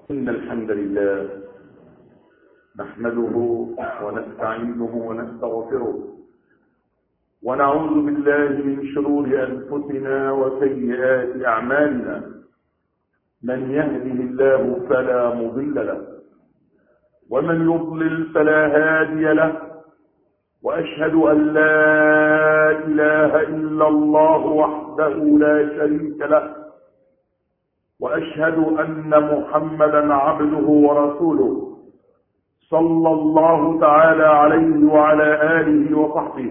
إن الحمد لله نحمده ونستعينه ونستغفره ونعوذ بالله من شرور أنفسنا وسيئات أعمالنا. من يهده الله فلا مضل له ومن يضلل فلا هادي له، وأشهد أن لا إله إلا الله وحده لا شريك له، وأشهد أن محمدا عبده ورسوله صلى الله تعالى عليه وعلى آله وصحبه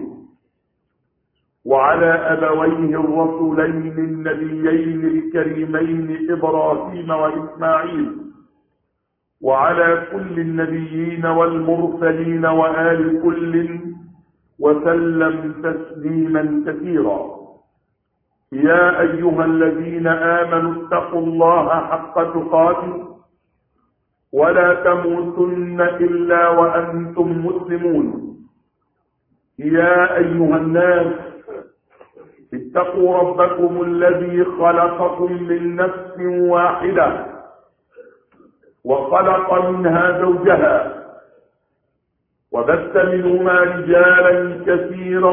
وعلى أبويه الرسولين النبيين الكريمين إبراهيم وإسماعيل، وعلى كل النبيين والمرسلين وآل كل وسلم تسليما كثيرا. يا أيها الذين آمنوا اتقوا الله حق تقاته ولا تموتن إلا وأنتم مسلمون. يا أيها الناس اتقوا ربكم الذي خلقكم من نفس واحدة وخلق منها زوجها وبث منهما رجالا كثيرا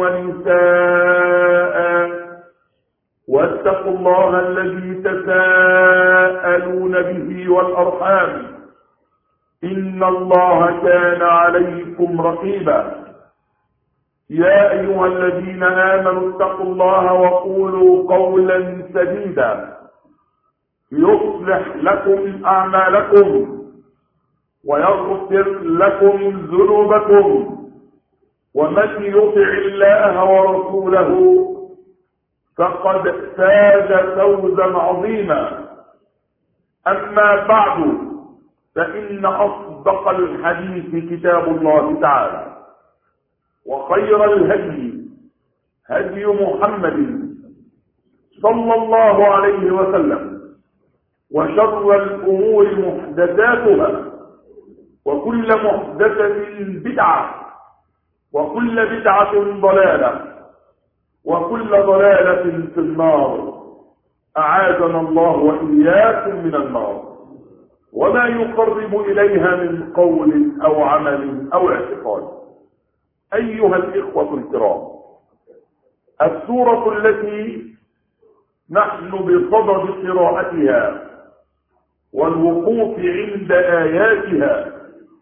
ونساء، واتقوا الله الذي تساءلون به والأرحام إن الله كان عليكم رقيبا. يا أيها الذين آمنوا اتقوا الله وقولوا قولا سديدا يصلح لكم أعمالكم ويغفر لكم ذنوبكم، ومن يطع الله ورسوله فقد فاز فوزا عظيما. أما بعد، فإن أصدق الحديث كتاب الله تعالى، وخير الهدي هدي محمد صلى الله عليه وسلم، وشر الأمور محدثاتها، وكل محدثة بدعة، وكل بدعة ضلالة، وكل ضلالة في النار. أعاذنا الله وإياكم من النار وما يقرب إليها من قول أو عمل أو اعتقاد. أيها الإخوة الكرام، السورة التي نحن بصدد قراءتها والوقوف عند آياتها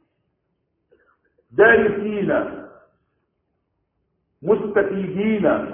دارسين مستفيدين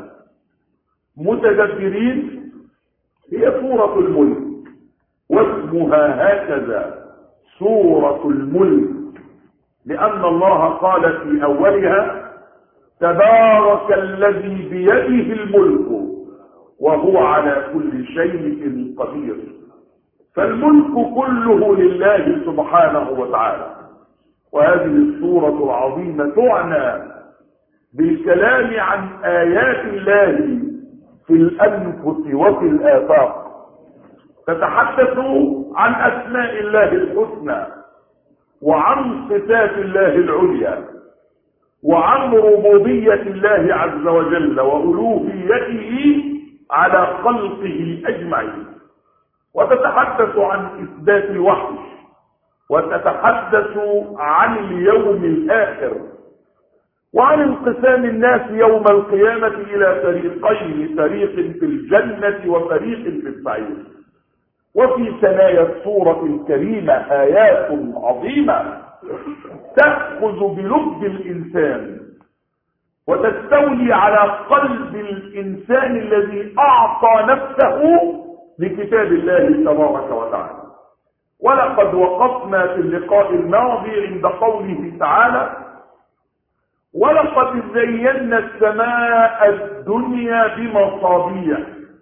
متدبرين هي سورة الملك، واسمها هكذا سورة الملك لأن الله قال في أولها: تبارك الذي بيده الملك وهو على كل شيء قدير. فالملك كله لله سبحانه وتعالى. وهذه السورة العظيمة تعنى بالكلام عن آيات الله في الأنفس وفي الآفاق، تتحدث عن أسماء الله الحسنى وعن صفات الله العليا وعن ربوبية الله عز وجل وألوهيته على خلقه أجمعين، وتتحدث عن إثبات الوحي، وتتحدث عن اليوم الآخر، وعن انقسام الناس يوم القيامة إلى فريقين: فريق في الجنة وفريق في السعير. وفي ثنايا السورة الكريمة آيات عظيمة تأخذ بلب الإنسان وتستولي على قلب الإنسان الذي أعطى نفسه لكتاب الله تبارك وتعالى. ولقد وقفنا في اللقاء الماضي عند قوله تعالى: ولقد زينا السماء الدنيا بمصابيح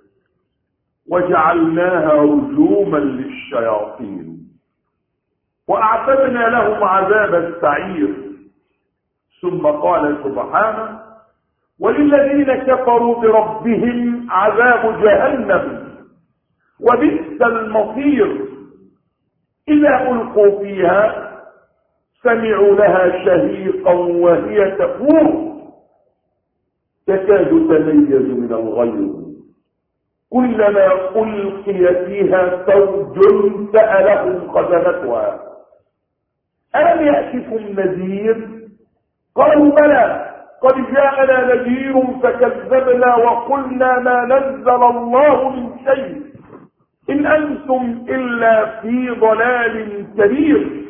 وجعلناها رجوما للشياطين وأعتدنا لهم عذاب السعير. ثم قال سبحانه: وللذين كفروا بربهم عذاب جهنم وبئس المصير. إذا ألقوا فيها سمعوا لها شهيقا وهي تفور تكاد تميز من الغيظ كلما ألقي فيها فوج سألهم خزنتها ألم يأتكم نذير؟ قالوا بلى قد جاءنا نذير فكذبنا وقلنا ما نزل الله من شيء إن أنتم إلا في ضلال كبير.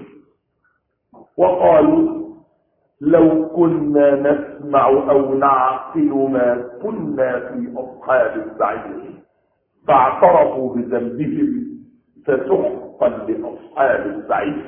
وقالوا لو كنا نسمع أو نعقل ما كنا في أصحاب السعير فاعترفوا بذنبهم فسحقا لأصحاب السعير.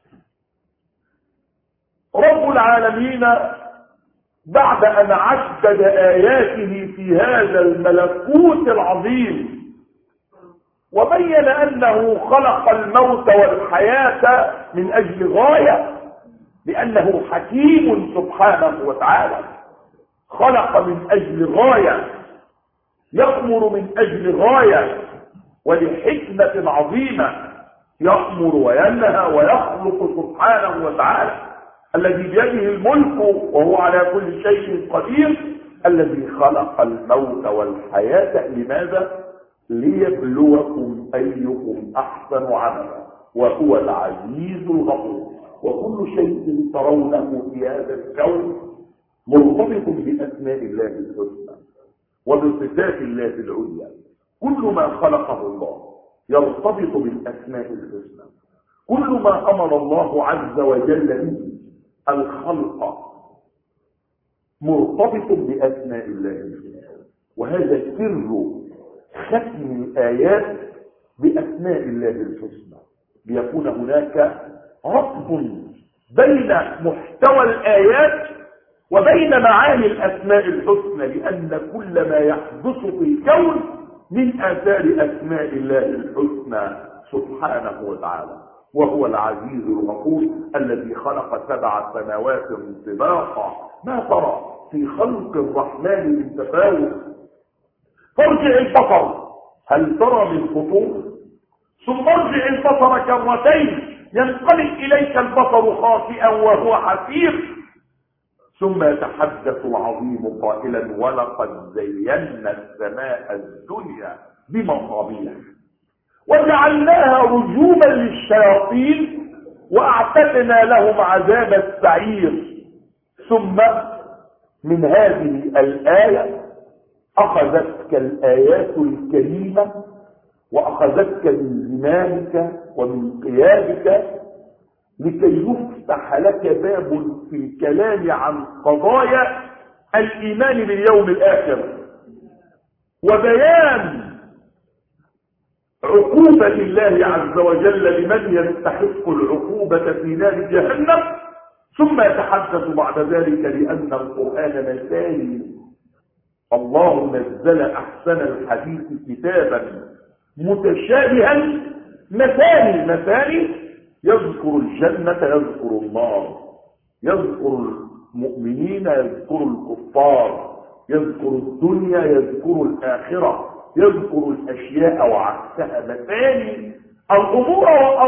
رب العالمين بعد أن عدد آياته في هذا الملكوت العظيم وبين أنه خلق الموت والحياة من أجل غاية، لأنه حكيم سبحانه وتعالى، خلق من أجل غاية، يأمر من أجل غاية ولحكمة عظيمة، يأمر وينهى ويخلق سبحانه وتعالى، الذي بيده الملك وهو على كل شيء قدير، الذي خلق الموت والحياة. لماذا؟ ليبلوكم أيكم أحسن عملا وهو العزيز الغفور. وكل شيء ترونه في هذا الكون مرتبط بأسماء الله الحسنى وبصفات الله العليا. كل ما خلقه الله يرتبط بالأسماء الحسنى. كل ما أمر الله عز وجل به الخلق مرتبط بأسماء الله الحسنى. وهذا سر ختم الآيات بأسماء الله الحسنى، ليكون هناك ربط بين محتوى الآيات وبين معاني الأسماء الحسنى، لأن كل ما يحدث في الكون من آثار أسماء الله الحسنى سبحانه وتعالى. وهو العزيز الغفور الذي خلق 7 سماوات طباقا ما ترى في خلق الرحمن من تفاوت. فارجع البصر هل ترى من فطور ثم ارجع البصر كرتين ينقلب إليك البصر خاسئا وهو حسير ثم يتحدث العظيم قائلا ولقد زينا السماء الدنيا بمصابيح وجعلناها رجوما للشياطين واعتدنا لهم عذاب السعير. ثم من هذه الآية أخذتك الآيات الكريمة وأخذتك من زمانك ومن قيادك لكي يفتح لك باب في الكلام عن قضايا الإيمان باليوم الآخر وبيان عقوبة الله عز وجل لمن يستحق العقوبة في نار جهنم. ثم يتحدث بعد ذلك لأن القرآن مثالي. الله نزل أحسن الحديث كتابا متشابها مثالي يذكر الجنة يذكر النار، يذكر المؤمنين يذكر الكفار، يذكر الدنيا يذكر الآخرة، يذكر الأشياء وعكسها مثاني الأمور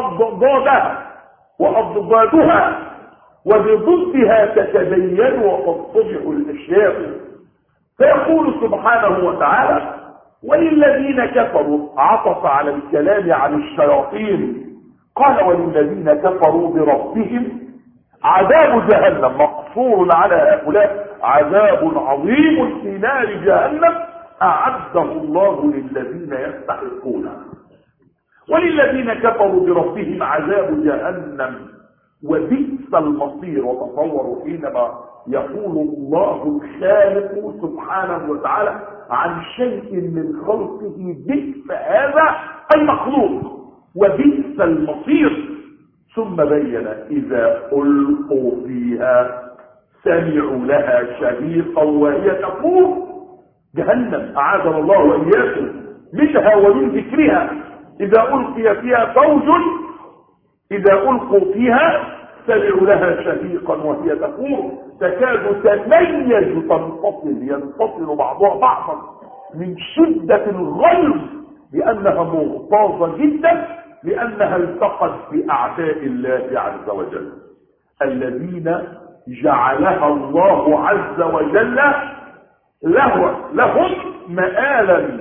وأضدادها وبضدها تتبين وتتضح الأشياء. فيقول سبحانه وتعالى وللذين كفروا عطف على الكلام عن الشياطين قال وللذين كفروا بربهم عذاب جهنم مقصور على هؤلاء عذاب عظيم في نار جهنم أعده الله للذين يستحقونه. وللذين كفروا بربهم عذاب جهنم وبئس المصير. وتصوروا حينما يقول الله الخالق سبحانه وتعالى عن شيء من خلقه بئس هذا المخلوق وبئس المصير. ثم بين إذا ألقوا فيها سمعوا لها شهيقا وهي تفور. جهنم أعاذنا الله وإياكم منها ومن ذكرها. إذا ألقي فيها فوج إذا ألقوا فيها سمعوا لها شهيقا وهي تفور تكاد تميز ينفصل بعضها بعضا من شدة الغيظ لأنها مغتاظة جدا لأنها التقت بأعداء الله عز وجل الذين جعلها الله عز وجل لهم مآلا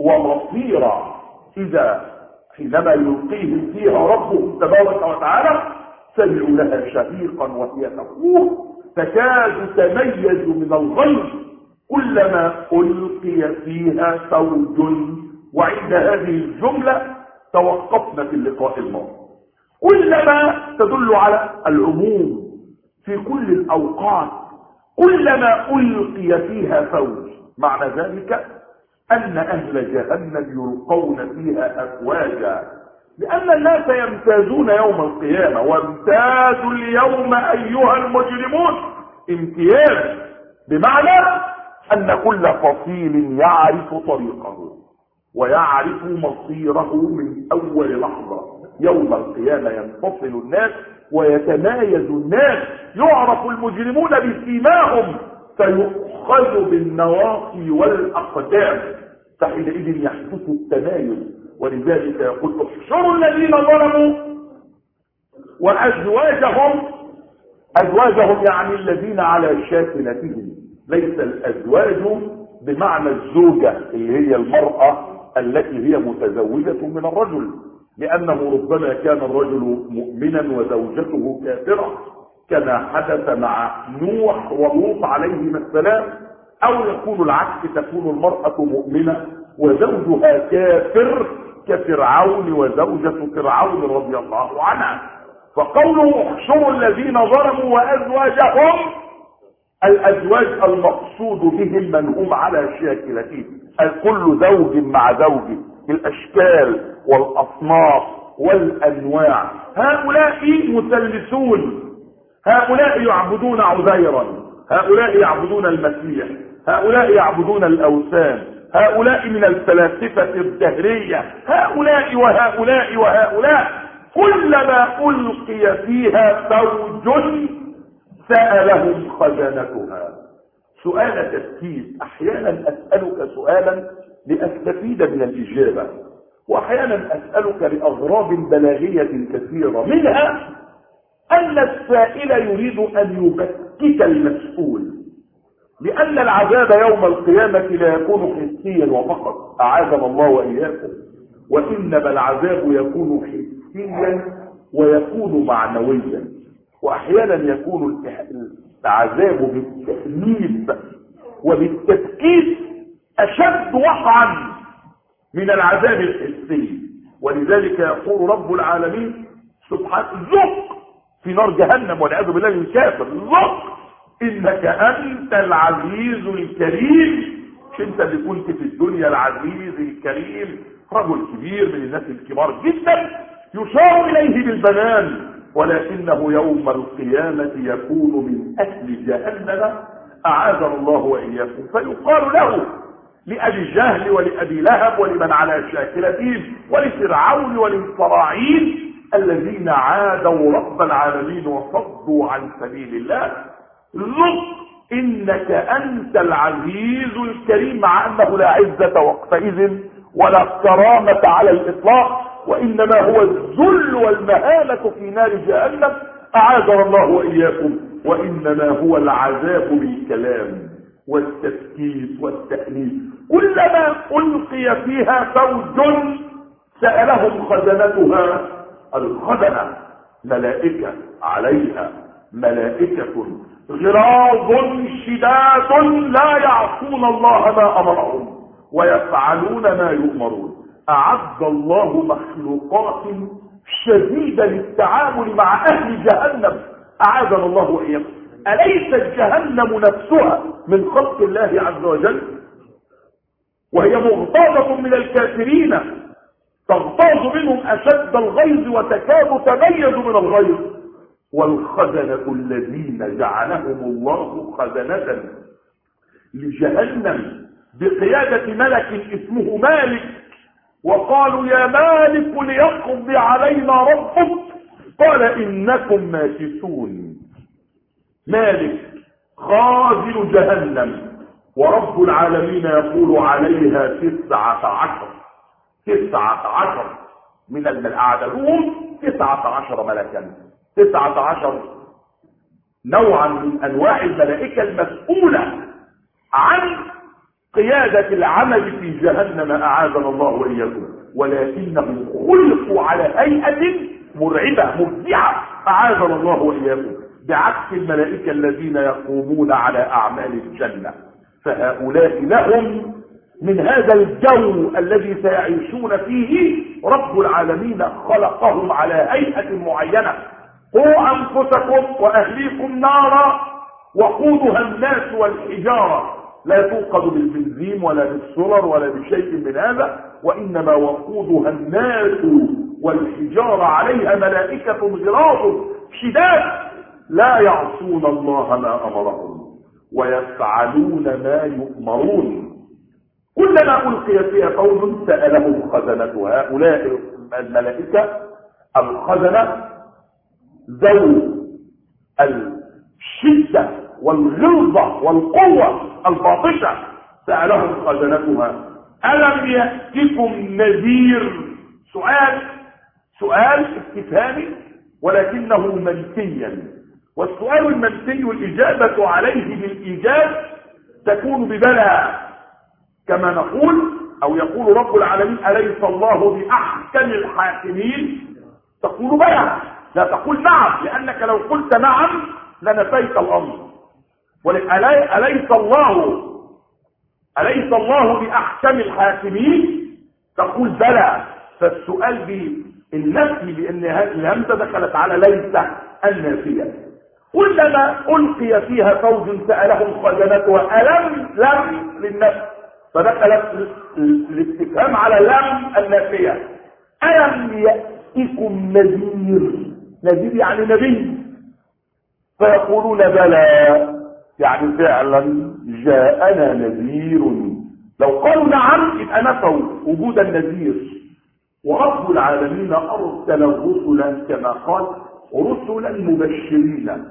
ومصيرا حينما يلقيهم فيها ربهم تبارك وتعالى سمعوا لها شهيقا وهي تفور تكاد تميز من الغيظ كلما ألقي فيها فوج. وعند هذه الجملة توقفنا في اللقاء الماضي. كلما تدل على العموم في كل الأوقات، كلما ألقي فيها فوج، معنى ذلك أن أهل جهنم يلقون فيها أفواجا، لأن الناس يمتازون يوم القيامة. وامتازوا اليوم أيها المجرمون، امتياز بمعنى أن كل فصيل يعرف طريقه ويعرف مصيره من أول لحظة. يوم القيامة ينفصل الناس ويتمايز الناس، يعرف المجرمون بسيماهم فيؤخذ بالنواصي والأقدام، فحينئذ يحدث التمايز. ولذلك يقول احشروا الذين ظلموا وأزواجهم، أزواجهم يعني الذين على شاكلتهم، ليس الأزواج بمعنى الزوجة اللي هي المرأة التي هي متزوجة من الرجل، لأنه ربما كان الرجل مؤمنا وزوجته كافرة كما حدث مع نوح ولوط عليهما السلام، أو يكون العكس، تكون المرأة مؤمنة وزوجها كافر كفرعون وزوجة فرعون رضي الله عنها. فقوله احشروا الذين ظلموا وأزواجهم، الأزواج المقصود بهم من هم على شاكلتهم، كل زوج مع زوج، الأشكال والأصناف والأنواع. هؤلاء مثلثون، هؤلاء يعبدون عزيرا، هؤلاء يعبدون المسيح، هؤلاء يعبدون الأوثان، هؤلاء من الفلاسفة الدهرية، هؤلاء وهؤلاء وهؤلاء. كلما ألقي فيها فوج سألهم خزنتها. سؤال تفكير، أحيانا أسألك سؤالا لأستفيد من الإجابة، وأحيانا أسألك لأغراض بلاغية كثيرة، منها أن السائل يريد أن يبكت المسؤول، لأن العذاب يوم القيامة لا يكون حسيا وفقط، أعاذنا الله وإياكم، وإنما العذاب يكون حسيا ويكون معنويا، وأحيانا يكون العذاب بالتأنيب وبالتفكير أشد وقعا من العذاب الحسي. ولذلك يقول رب العالمين سبحانه ذق في نار جهنم والعياذ بالله الكافر، ذق إنك أنت العزيز الكريم. مش أنت اللي كنت في الدنيا العزيز الكريم، رجل كبير من الناس الكبار جدا يشار إليه بالبنان، ولكنه يوم القيامة يكون من أهل جهنم، أعاذنا الله وإياكم. فيقال له لأبي جهل ولأبي لهب ولمن على شاكلتهم ولفرعون وللفراعين الذين عادوا رب العالمين وصدوا عن سبيل الله، ذق إنك أنت العزيز الكريم، مع أنه لا عزة وقتئذ ولا كرامة على الإطلاق، وإنما هو الذل والمهانة في نار جهنم، أعاذنا الله وإياكم. وإنما هو العذاب بالكلام والتفكير والتأنيب. كلما ألقي فيها فوج سألهم خزنتها، الخزنة ملائكة عليها ملائكة غراض شداد لا يعصون الله ما أمرهم ويفعلون ما يؤمرون. أعد الله مخلوقات شديدة للتعامل مع أهل جهنم، أعاذنا الله وإياكم. أليست جهنم نفسها من خلق الله عز وجل؟ وهي مغتاظة من الكافرين، تغتاظ منهم أشد الغيظ وتكاد تميز من الغيظ. والخزنة الذين جعلهم الله خزنة لجهنم بقيادة ملك اسمه مالك، وقالوا يا مالك ليقضي علينا ربك، قال إنكم ماكثون. مالك خازن جهنم، ورب العالمين يقول عليها 19 من الأعداد 19 ملكا، 19 نوعا من أنواع الملائكة المسؤولة عن قيادة العمل في جهنم أعاذنا الله وإياكم، ولكنهم خلقوا على هيئة مرعبة مفزعة أعاذنا الله وإياكم، بعكس الملائكة الذين يقومون على أعمال الجنة. فهؤلاء لهم من هذا الجو الذي سيعيشون فيه رب العالمين خلقهم على هيئة معينة. قوا أنفسكم وأهليكم نارا وقودها الناس والحجارة، لا توقد بالبنزين ولا بالسولر ولا بشيء من هذا، وإنما وقودها الناس والحجارة، عليها ملائكة غلاظ شداد لا يعصون الله ما أمرهم ويفعلون ما يؤمرون. كلما ألقي فيها قوم سألهم خزنة، هؤلاء الملائكة الخزنة ذو الشدة والغلظة والقوة الباطشة، سألهم خزنتها ألم يأتكم نذير؟ سؤال استفهامي ولكنه منفيا، والسؤال المنفي الإجابة عليه بالإيجاب تكون ببلى، كما نقول أو يقول رب العالمين أليس الله بأحكم الحاكمين؟ تقول بلى، لا تقول نعم، لأنك لو قلت نعم لنفيت الأمر. أليس الله بأحكم الحاكمين؟ تقول بلى. فالسؤال بالنفي، لأن الهمزة دخلت على ليس النافية. كلما ألقي فيها فوج سألهم خزنتها ألم لم للنفي، فدخلت الاستفهام على لم النافية. ألم يأتكم نذير يعني نبي؟ فيقولون بلى، يعني فعلا جاءنا نذير. لو قالوا نعم يبقى نفوا وجود النذير. ورب العالمين أرسل رسلا كما قال رسلا مبشرين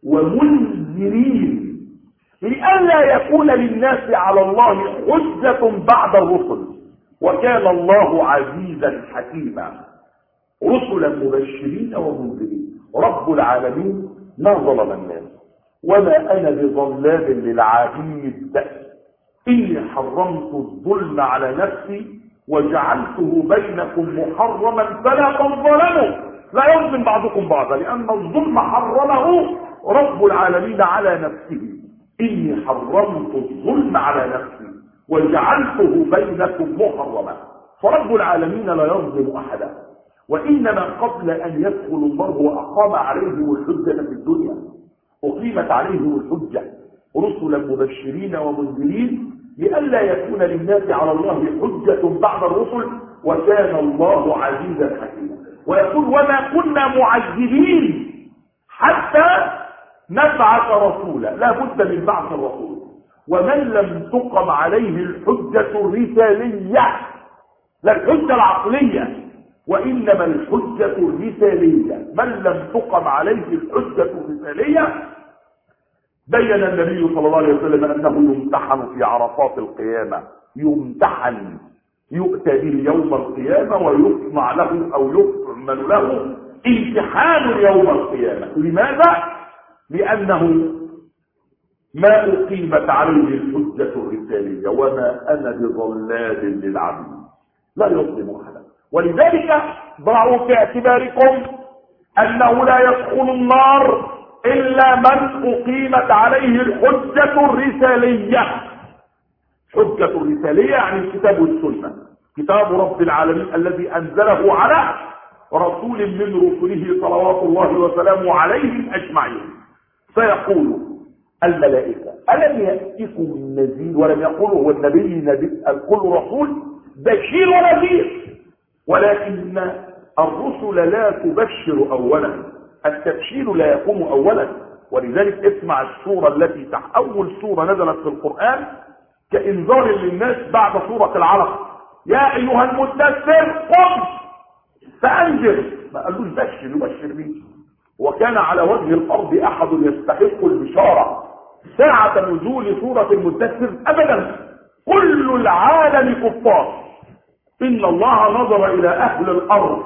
ومنذرين، لئلا يكون للناس على الله حجة بعد الرسل، وكان الله عزيزا حكيما. رسلا مبشرين ومنذرين. رب العالمين ما ظلم الناس، وما أنا بظلام للعبيد، إني حرمت الظلم على نفسي وجعلته بينكم محرما فلا تظلموا. لا يظلم بعضكم بعضا، لأن الظلم حرمه رب العالمين على نفسه. إني حرمت الظلم على نفسي وجعلته بينكم محرما. فرب العالمين لا يظلم أحدا، وإنما قبل أن يدخل الله وأقام عليهم الحجة في الدنيا أقيمت عليهم الحجة رسلا مبشرين ومنذرين، لئلا يكون للناس على الله حجة بعد الرسل، وكان الله عزيزا حكيما. ويقول وما كنا معذبين حتى نبعث رسولا، لا بد من بعث الرسول. ومن لم تقم عليه الحجة الرسالية، لا الحجة العقلية، وإنما الحجة الرسالية، من لم تقم عليه الحجة الرسالية بين النبي صلى الله عليه وسلم أنه يمتحن في عرصات القيامة، يمتحن، يؤتى به يوم القيامة ويصنع له أو يعمل له امتحان يوم القيامة. لماذا؟ لأنه ما أقيمت عليه الحجة الرسالية، وما أنا بظلام للعبيد، لا يظلم أحدا. ولذلك ضعوا في اعتباركم أنه لا يدخل النار إلا من أقيمت عليه الحجة الرسالية. حجة الرسالية يعني الكتاب والسنة، كتاب رب العالمين الذي أنزله على رسول من رسله صلوات الله وسلامه عليهم أجمعين. فيقول الملائكة ألم يأتكم نذير؟ ولم يقولوا هو النبي كل رسول بشير ونذير، ولكن الرسل لا تبشر أولا، التبشير لا يقوم أولا. ولذلك اسمع السورة التي أول سورة نزلت في القرآن كإنذار للناس بعد سورة العلق: يا أيها المدثر قم فأنذر. ما قالوش بشر، يبشر مين؟ وكان على وجه الأرض أحد يستحق البشارة ساعة نزول سورة المدثر؟ أبدا، كل العالم كفار. إن الله نظر إلى أهل الأرض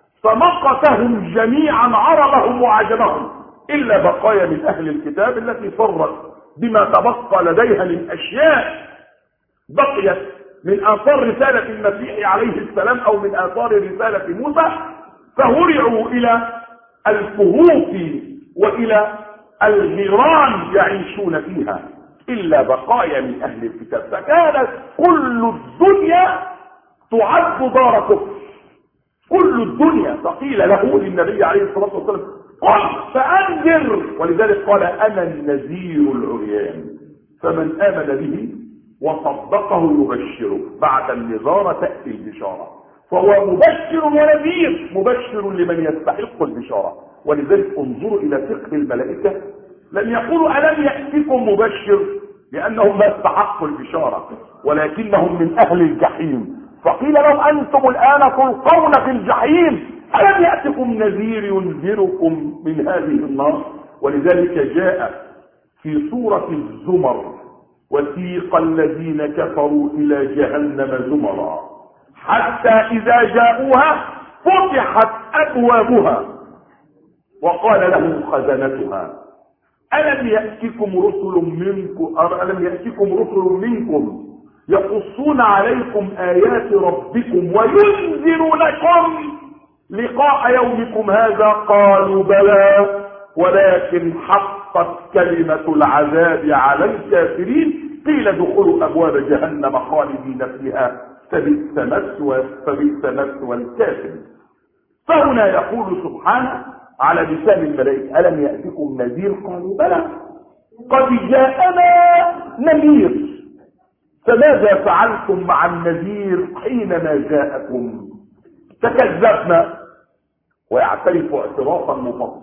فمقتهم جميعا، عربهم وعجمهم، إلا بقايا من أهل الكتاب التي فرت بما تبقى لديها من أشياء بقيت من آثار رسالة المسيح عليه السلام أو من آثار رسالة موسى، فهرعوا إلى الكهوف وإلى الغيران يعيشون فيها إلا بقايا من أهل الكتاب، فكانت كل الدنيا تعد دار كفر، كل الدنيا. فقيل له للنبي عليه الصلاة والسلام قل فأنذر، ولذلك قال أنا النذير العريان، فمن آمن به وصدقه يبشره. بعد النذارة تأتي البشارة، فهو مبشر ونذير، مبشر لمن يستحق البشارة. ولذلك انظروا إلى فقه الملائكة، لم يقولوا ألم يأتكم مبشر لأنهم ما استحقوا البشارة، ولكنهم من أهل الجحيم، فقيل لهم أنتم الآن تلقون في الجحيم، ألم يأتكم نذير ينذركم من هذه النار. ولذلك جاء في سورة الزمر وسيق الذين كفروا إلى جهنم زمرا حتى إذا جاءوها فتحت أبوابها وقال لهم خزنتها ألم يأتكم رسل منكم يقصون عليكم آيات ربكم وينذرونكم لقاء يومكم هذا؟ قالوا بلى ولكن حقت كلمة العذاب على الكافرين قيل ادخلوا أبواب جهنم خالدين فيها فبئس مثوى الكافر. فهنا يقول سبحانه على لسان الملائكة ألم يأتكم نذير؟ قالوا بلى قد جاءنا نذير. فماذا فعلتم مع النذير حينما جاءكم؟ تكذبنا. ويعترف اعترافا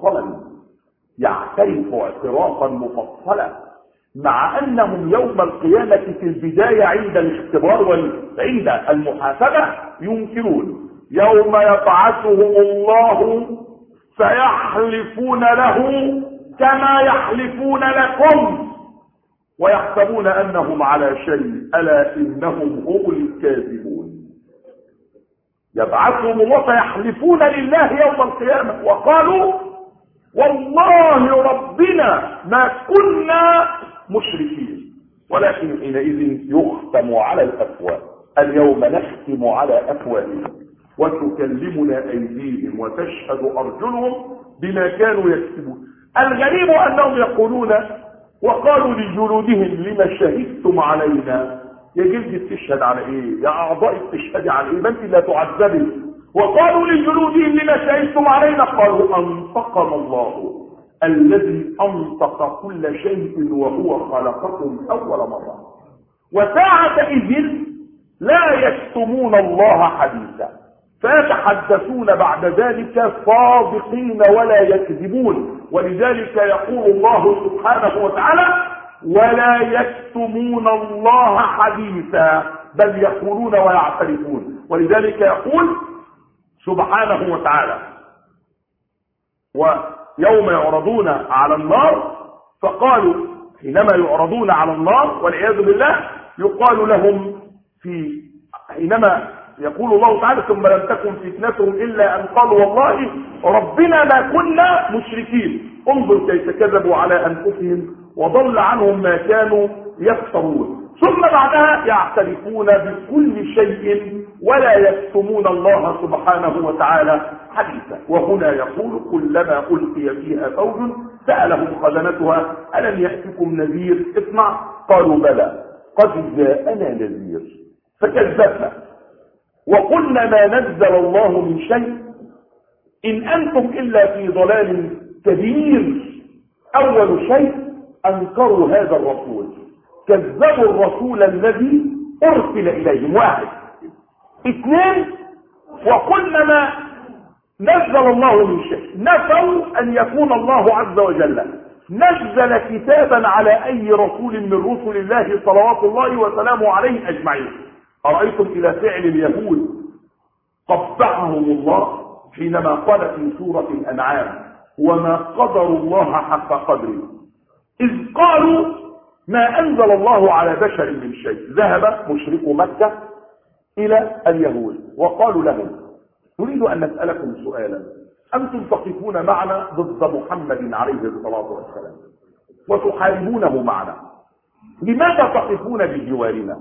مفصلا مع أنهم يوم القيامة في البداية عند الاختبار وعند المحاسبة ينكرون. يوم يبعثهم الله فيحلفون له كما يحلفون لكم ويحسبون أنهم على شيء ألا إنهم هم الكاذبون. يبعثهم الله فيحلفون لله يوم القيامة وقالوا والله ربنا ما كنا مشركين، ولكن حينئذ يختم على الأفواه. اليوم نختم على أفواههم وتكلمنا أيديهم وتشهد أرجلهم بما كانوا يكسبون. الغريب أنهم يقولون وقالوا لجلودهم لما شهدتم علينا؟ يا جلد تشهد على ايه؟ يا اعضاء تشهد على ايه؟ ما انت لا تعذبي. وقالوا لجلودهم لما شهدتم علينا؟ قالوا انطقنا الله الذي انطق كل شيء وهو خلقكم اول مره. وساعة اذن لا يكتمون الله حديثا فيتحدثون بعد ذلك صادقين ولا يكذبون. ولذلك يقول الله سبحانه وتعالى ولا يكتمون الله حديثا بل يقولون ويعترفون. ولذلك يقول سبحانه وتعالى ويوم يعرضون على النار فقالوا حينما يعرضون على النار والعياذ بالله يقال لهم حينما يقول الله تعالى ثم لم تكن فتنتهم إلا أن قالوا والله ربنا ما كنا مشركين. انظر كيف كذبوا على أنفسهم وضل عنهم ما كانوا يفترون. ثم بعدها يعترفون بكل شيء ولا يكتمون الله سبحانه وتعالى حديثا. وهنا يقول كلما ألقي فيها فوج سألهم خزنتها ألم يأتكم نذير؟ اسمع قالوا بلى قد جاءنا نذير فكذبنا وقلنا ما نزل الله من شيء إن أنتم إلا في ضلال كبير. أول شيء أنكروا هذا الرسول، كذبوا الرسول الذي أرسل إليهم. واحد. اثنين وقلنا ما نزل الله من شيء، نفوا أن يكون الله عز وجل نزل كتابا على أي رسول من رسل الله صلوات الله وسلامه عليه أجمعين. أرأيتم إلى فعل اليهود قبحهم الله حينما قال في سورة الأنعام وما قدر الله حق قدره إذ قالوا ما أنزل الله على بشر من شيء. ذهب مشركو مكة إلى اليهود وقالوا لهم نريد أن نسألكم سؤالا، أنتم تقفون معنا ضد محمد عليه الصلاة والسلام وتحاربونه معنا، لماذا تقفون بجوارنا؟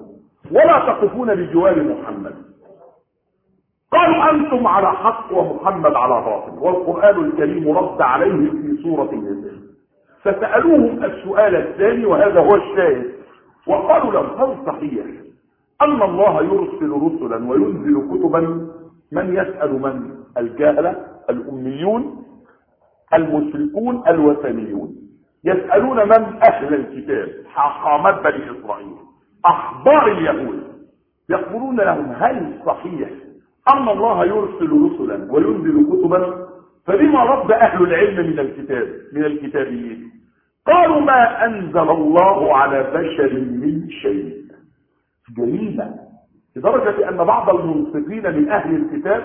ولا تقفون بجوار محمد. قالوا أنتم على حق ومحمد على باطل، والقرآن الكريم رد عليهم في سورة النساء. فسألوهم السؤال الثاني وهذا هو الشاهد، وقالوا لهم هل صحيح أن الله يرسل رسلا وينزل كتبا؟ من يسأل؟ من؟ الجاهلة الأميون المشركون الوثنيون يسألون من؟ أهل الكتاب، حاخامات بني إسرائيل، أحبار اليهود، يقولون لهم هل صحيح أن الله يرسل رسلا وينزل كتبا؟ فلما رد أهل العلم من الكتابيين؟ قالوا ما أنزل الله على بشر من شيء. جميلة لدرجة أن بعض المنصفين من أهل الكتاب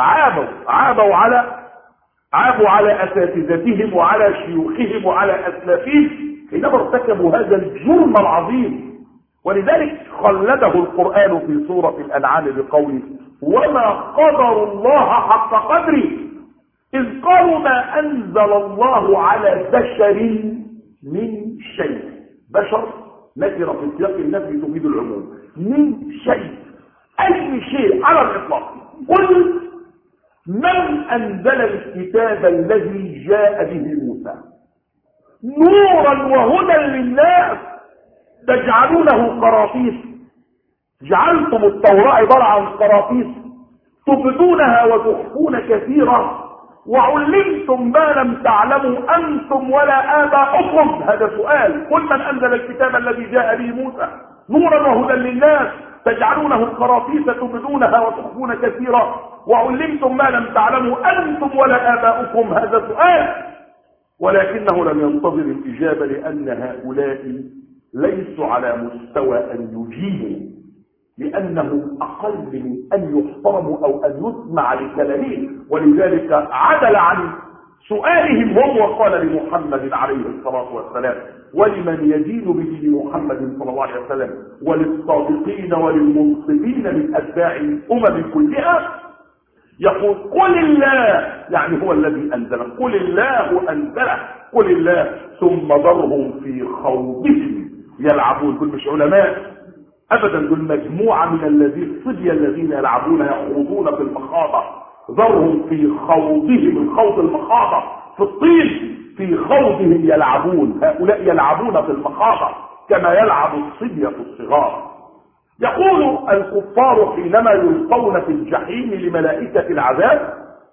عابوا على أساتذتهم وعلى شيوخهم وعلى أسلافهم حينما ارتكبوا هذا الجرم العظيم. ولذلك خلده القرآن في سورة الأنعام بقوله وما قدر الله حق قدره إذ قالوا ما أنزل الله على بشر من شيء. بشر نكرة في سياق النفي تفيد العموم، من شيء أي شيء على الإطلاق. قل من أنزل الكتاب الذي جاء به موسى نورا وهدى للناس تجعلونه قراطيس. جعلتم التوراة عبارة عن قراطيس تبدونها وتخفون كثيرا وعلمتم ما لم تعلموا أنتم ولا آباؤكم. هذا سؤال. قل من أنزل الكتاب الذي جاء به موسى نورا وهدى للناس تجعلونه قراطيس تبدونها وتخفون كثيرا وعلمتم ما لم تعلموا أنتم ولا آباؤكم. هذا سؤال. ولكنه لم ينتظر الإجابة لأن هؤلاء ليسوا على مستوى أن يجيبوا، لأنهم أقل من أن يحترموا أو أن يسمع لكلامهم، ولذلك عدل عن سؤالهم هم وقال لمحمد عليه الصلاة والسلام ولمن يدين بدين محمد صلى الله عليه وسلم وللصادقين وللمنصفين من أتباع الأمم كلها يقول قل الله، يعني هو الذي أنزله، قل الله أنزله، قل الله، ثم ذرهم في خوضهم يلعبون. دول مش علماء أبدا، دول مجموعة من الصبية الذين يلعبون يخوضون في المخاضة. ذرهم في خوضهم، الخوض المخاضة في الطين، في خوضهم يلعبون. هؤلاء يلعبون في المخاضة كما يلعب الصبية الصغار. يقول الكفار حينما يلقون في الجحيم لملائكة العذاب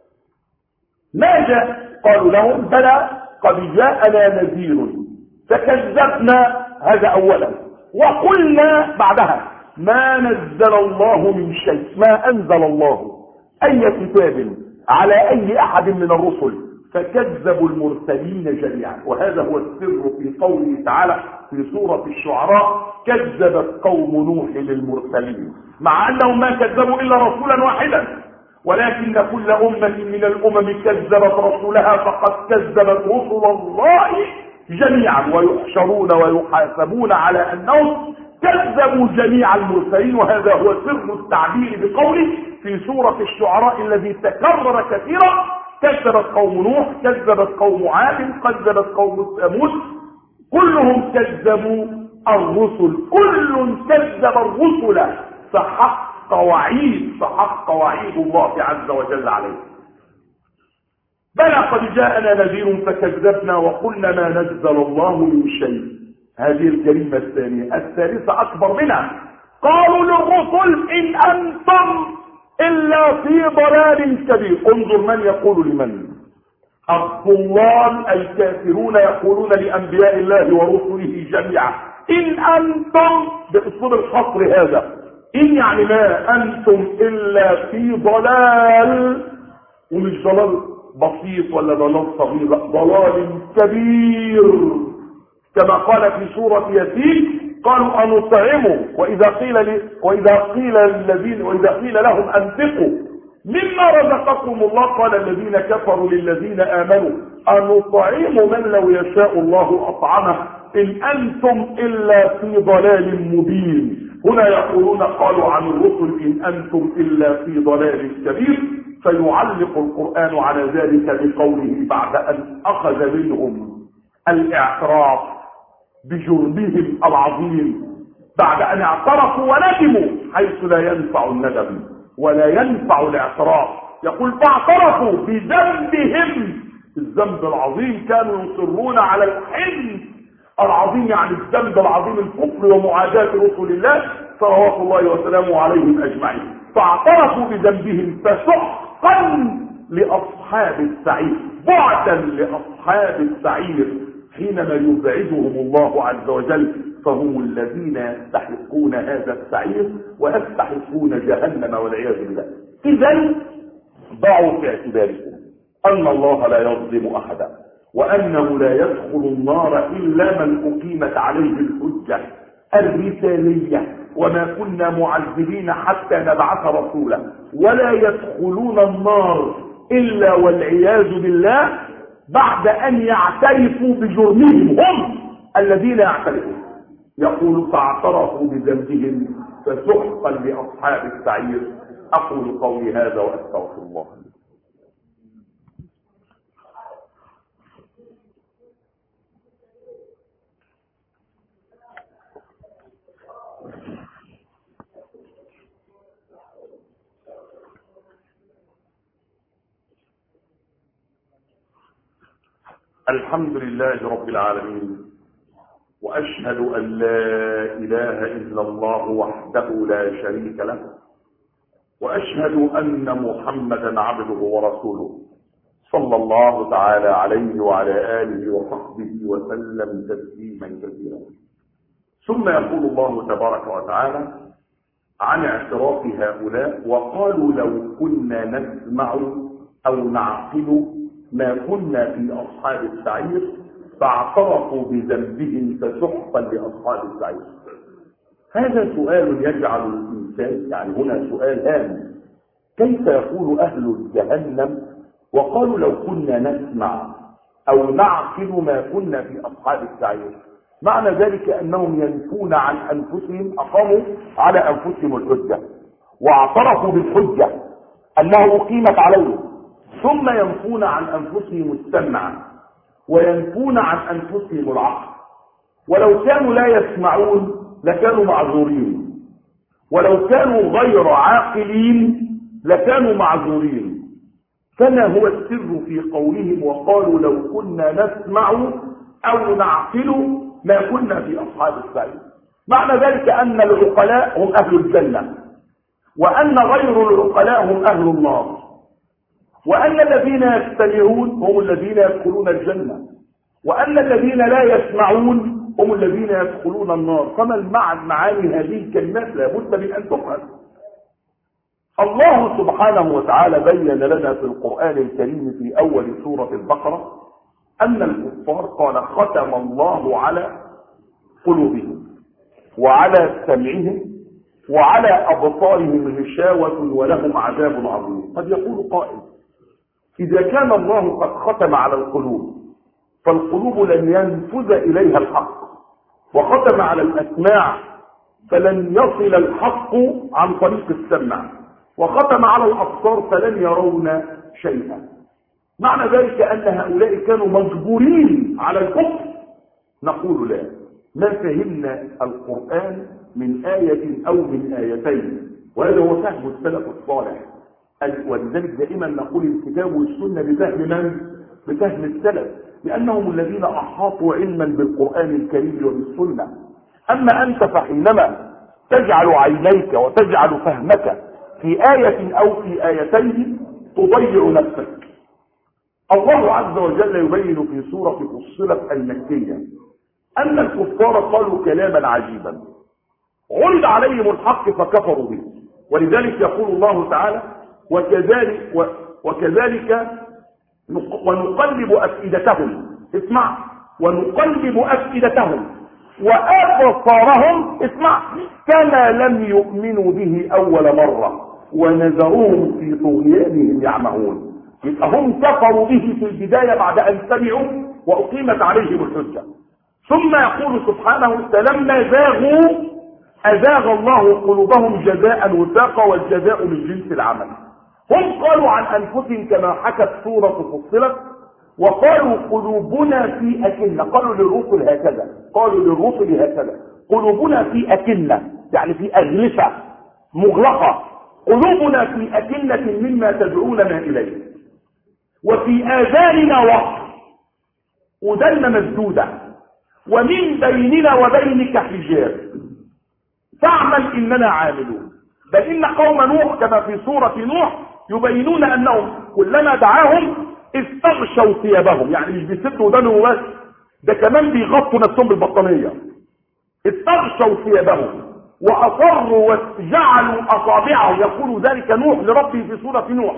ما جاء؟ قالوا لهم بلى قد جاءنا نذير فكذبنا. هذا أولا. وقلنا بعدها ما نزل الله من شيء، ما أنزل الله أي كتاب على أي أحد من الرسل فكذبوا المرسلين جميعا. وهذا هو السر في قوله تعالى في سورة الشعراء كذبت قوم نوح للمرسلين، مع أنهم ما كذبوا إلا رسولا واحدا، ولكن كل أمة من الأمم كذبت رسولها فقد كذبت رسل الله جميعا ويحشرون ويحاسبون على أنهم كذبوا جميع المرسلين. وهذا هو سر التعبير بقوله في سورة الشعراء الذي تكرر كثيرا كذبت قوم نوح، كذبت قوم عاد، كذبت قوم ثمود، كلهم كذبوا الرسل، كل كذب الرسل فحق وعيد الله عز وجل عليه. بلى قد جاءنا نذير فكذبنا وقلنا ما نزل الله من شيء. هذه الجريمة الثانية. الثالثة أكبر منها، قالوا للرسل إن أنتم إلا في ضلال كبير. انظر من يقول لمن. الضلال الكافرون يقولون لأنبياء الله ورسله جميعا إن أنتم، بأسلوب الحصر هذا، إن يعني ما أنتم إلا في ضلال، ومش ضلال بسيط ولا ضلال صغير، ضلال كبير كما قال في سورة ياسين قالوا أنطعموا وإذا قيل لهم أنفقوا مما رزقكم الله قال الذين كفروا للذين آمنوا أنطعم من لو يشاء الله أطعمه إن أنتم إلا في ضلال مبين. هنا يقولون قالوا عن الرسل إن أنتم إلا في ضلال كبير. فيعلق القرآن على ذلك بقوله بعد أن أخذ منهم الاعتراف بجرمهم العظيم بعد أن اعترفوا وندموا حيث لا ينفع الندم ولا ينفع الاعتراف. يقول فاعترفوا بذنبهم، الذنب العظيم، كانوا يصرون على الحلم العظيم، يعني الذنب العظيم الكفر ومعاداة رسل الله صلوات الله وسلامه عليهم أجمعين. فاعترفوا بذنبهم فسحقا لأصحاب السعير، بعدا لأصحاب السعير، حينما يبعدهم الله عز وجل فهم الذين يستحقون هذا السعير ويستحقون جهنم والعياذ بالله. إذن ضعوا في اعتباركم أن الله لا يظلم أحدا، وأنه لا يدخل النار إلا من أقيمت عليه الحجة الرسالية، وما كنا معذبين حتى نبعث رسولا، ولا يدخلون النار إلا والعياذ بالله بعد أن يعترفوا بجرمهم، هم الذين يعترفون. يقول فاعترفوا بذنبهم فسحقا لأصحاب السعير. أقول قولي هذا وأستغفر الله. الحمد لله رب العالمين، وأشهد أن لا إله إلا الله وحده لا شريك له، وأشهد أن محمدا عبده ورسوله صلى الله تعالى عليه وعلى آله وصحبه وسلم تسليما كثيرا. ثم يقول الله تبارك وتعالى عن اعتراف هؤلاء وقالوا لو كنا نسمع أو نعقل ما كنا في أصحاب السعير فاعترفوا بذنبهم فسحقا لأصحاب السعير. هذا سؤال يجعل الإنسان، يعني هنا سؤال هام، كيف يقول أهل جهنم وقالوا لو كنا نسمع أو نعقل ما كنا في أصحاب السعير؟ معنى ذلك أنهم ينفون عن أنفسهم، أقاموا على أنفسهم الحجة واعترفوا بالحجة أنه أقيمت عليهم، ثم ينفون عن أنفسهم السمع وينفون عن أنفسهم العقل. ولو كانوا لا يسمعون لكانوا معذورين، ولو كانوا غير عاقلين لكانوا معذورين، كما هو السر في قولهم وقالوا لو كنا نسمع أو نعقل ما كنا في أصحاب السعير. معنى ذلك أن العقلاء هم أهل الجنة، وأن غير العقلاء هم أهل النار، وأن الذين يستمعون هم الذين يدخلون الجنة، وأن الذين لا يسمعون هم الذين يدخلون النار. فما معاني هذه الكلمات لابد من أن تفهم. الله سبحانه وتعالى بين لنا في القرآن الكريم في أول سورة البقرة أن الكفار قال ختم الله على قلوبهم وعلى سمعهم وعلى أبصارهم غشاوة ولهم عذاب عظيم. قد يقول قائل إذا كان الله قد ختم على القلوب فالقلوب لن ينفذ إليها الحق، وختم على الأسماع فلن يصل الحق عن طريق السمع، وختم على الأبصار فلن يرون شيئا. معنى ذلك أن هؤلاء كانوا مجبورين على الكفر. نقول لا، ما فهمنا القرآن من آية أو من آيتين، وهذا هو فهم السلف الصالح. ولذلك دائما نقول الكتاب والسنة بفهم من؟ بفهم السلف، لأنهم الذين أحاطوا علما بالقرآن الكريم وبالسنة. أما أنت فحينما تجعل عينيك وتجعل فهمك في آية أو في آيتين تضيع نفسك. الله عز وجل يبين في سورة فصلت المكية أن الكفار قالوا كلاما عجيبا عرض عليهم الحق فكفروا به، ولذلك يقول الله تعالى وكذلك ونقلب أفئدتهم، اسمع، ونقلب أفئدتهم وأبصارهم، اسمع، كما لم يؤمنوا به أول مرة ونذرهم في طغيانهم يعمهون. يبقى هم كفروا به في البداية بعد أن سمعوا وأقيمت عليهم الحجة. ثم يقول سبحانه فلما زاغوا أزاغ الله قلوبهم جزاء وفاقا والجزاء من جنس العمل. هم قالوا عن أنفسهم كما حكت سورة فصلت وقالوا قلوبنا في أكنة، قالوا للرسل هكذا، قالوا للرسل هكذا، قلوبنا في أكنة، يعني في أغلفة مغلقة، قلوبنا في أكنة مما تدعوننا إليه، وفي آذاننا وقر، ودنا مسدودة، ومن بيننا وبينك حجاب فاعمل إننا عاملون. بل إن قوم نوح كما في سورة نوح يبينون أنهم كلما دعاهم استغشوا ثيابهم، يعني مش بيسدوا ودانهم بس، ده كمان بيغطوا نفسهم بالبطانية. استغشوا ثيابهم وأصروا وجعلوا أصابعهم، يقول ذلك نوح لربه في سورة نوح،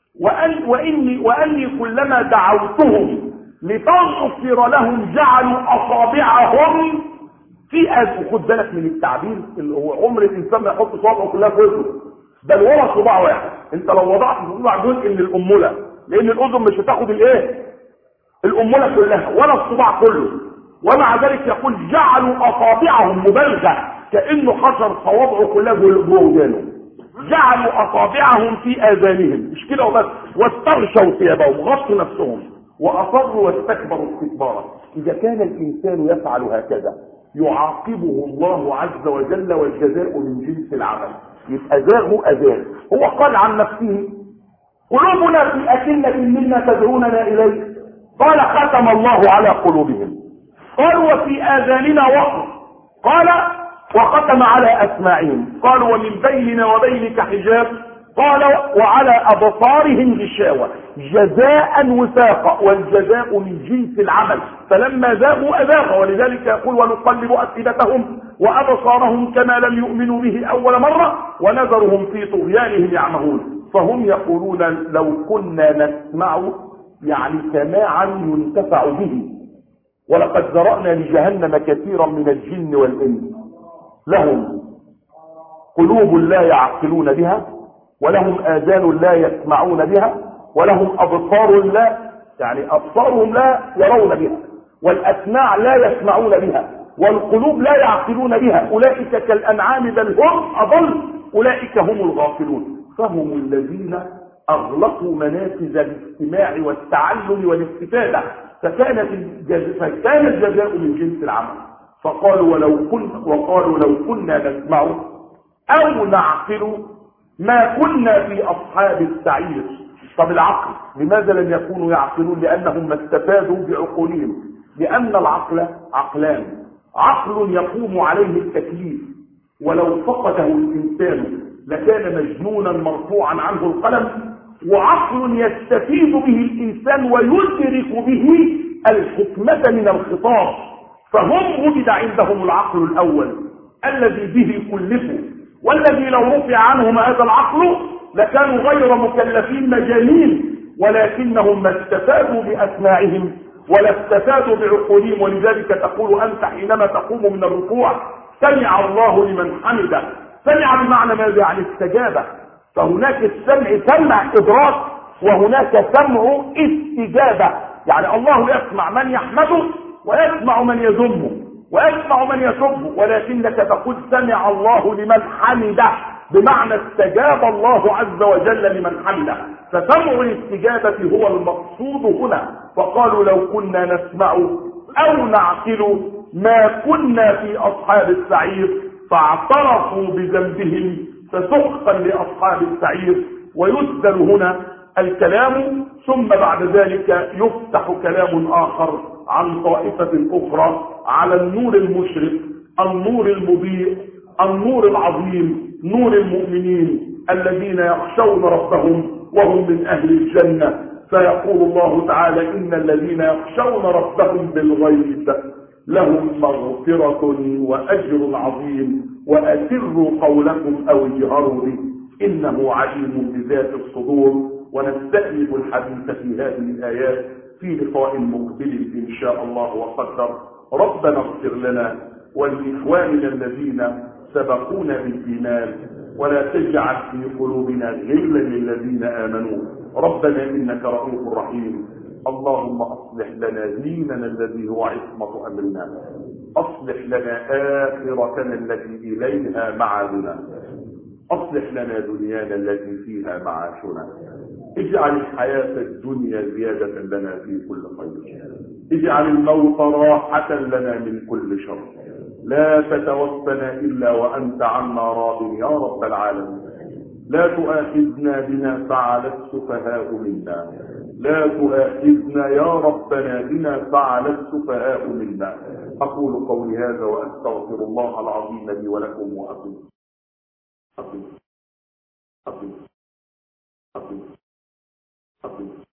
وأني كلما دعوتهم لتغفر لهم جعلوا أصابعهم في خد بالك من التعبير، اللي هو عمر الإنسان ما يحط صوابعه كلها في وجهه، بل ورا صباع واحد. انت لو وضعت صباع جزء من الأمولة، لأن الأذن مش هتاخد الأمولة كلها ولا الصباع كله، ومع ذلك يقول جعلوا أصابعهم مبالغة كأنه حشر صوابعه كلها جوه ودانه، جعلوا أصابعهم في آذانهم، مش كده وبس، واستغشوا ثيابهم، غطوا نفسهم، وأصروا واستكبروا استكبارا. إذا كان الإنسان يفعل هكذا يعاقبه الله عز وجل، والجزاء من جنس العمل. يبقى زاغوا أذان. هو قال عن نفسه قلوبنا في أكنة مما تدعوننا إليه، قال ختم الله على قلوبهم، قال وفي آذاننا وقر، قال وختم على أسماعهم، قال ومن بيننا وبينك حجاب، قال وعلى أبصارهم غشاوة، جزاء وفاقا، والجزاء من جنس العمل. فلما زاغوا أزاغوا، ولذلك يقول ونقلب أفئدتهم وأبصارهم كما لم يؤمنوا به أول مرة ونذرهم في طغيانهم يعمهون. فهم يقولون لو كنا نسمع، يعني سماعا ينتفع به، ولقد ذرأنا لجهنم كثيرا من الجن والإنس، لهم قلوب لا يعقلون بها، ولهم آذان لا يسمعون بها، ولهم أبصار لا، يعني أبصارهم لا يرون بها، والأسماع لا يسمعون بها، والقلوب لا يعقلون بها، أولئك كالأنعام بل هم أضل، أولئك هم الغافلون. فهم الذين أغلقوا منافذ الاستماع والتعلم والاستفادة، فكان الجزاء من جنس العمل. فقالوا لو كنا نسمع أو نعقل ما كنا في أصحاب السعير. طب العقل لماذا لم يكونوا يعقلون؟ لأنهم ما استفادوا بعقولهم، لأن العقل عقلان، عقل يقوم عليه التكليف، ولو فقده الإنسان لكان مجنونا مرفوعا عنه القلم، وعقل يستفيد به الإنسان ويدرك به الحكمة من الخطاب. فهم وجد عندهم العقل الأول الذي به كلفوا، والذي لو رفع عنهم هذا العقل لكانوا غير مكلفين مجانين، ولكنهم ما استفادوا بأسماعهم ولا استفادوا بعقولهم. ولذلك تقول أنت حينما تقوم من الركوع سمع الله لمن حمده. سمع بمعنى ماذا؟ يعني استجابة. فهناك السمع سمع إدراك، وهناك سمع استجابة، يعني الله يسمع من يحمده ويسمع من يذمه ويسمع من يسبه، ولكنك تقول سمع الله لمن حمده، بمعنى استجاب الله عز وجل لمن حمده. فسمع الاستجابة هو المقصود هنا. فقالوا لو كنا نسمع أو نعقل ما كنا في أصحاب السعير، فاعترفوا بذنبهم فسحقا لأصحاب السعير. ويسدل هنا الكلام، ثم بعد ذلك يفتح كلام آخر عن طائفة أخرى على النور المشرق، النور المضيء، النور العظيم، نور المؤمنين الذين يخشون ربهم وهم من أهل الجنة. فيقول الله تعالى إن الذين يخشون ربهم بالغيب لهم مغفرة وأجر عظيم، وأسروا قولكم أو اجهروا به إنه عليم بذات الصدور. ونستأنف الحديث في هذه الآيات في لقاء مقبل إن شاء الله وقدر. ربنا اغفر لنا ولإخواننا الذين سبقونا بالإيمان، ولا تجعل في قلوبنا غلا للذين آمنوا، ربنا إنك رؤوف رحيم. اللهم أصلح لنا ديننا الذي هو عصمة أمرنا، أصلح لنا آخرتنا التي إليها معادنا، أصلح لنا دنيانا التي فيها معاشنا. اجعل الحياة الدنيا زيادة لنا في كل خير، اجعل الموت راحة لنا من كل شر. لا تتوفنا إلا وأنت عنا راض يا رب العالمين. لا تؤاخذنا بما فعل السفهاء منا، لا تؤاخذنا يا ربنا بما فعل السفهاء منا. أقول قولي هذا وأستغفر الله العظيم لي ولكم وأقول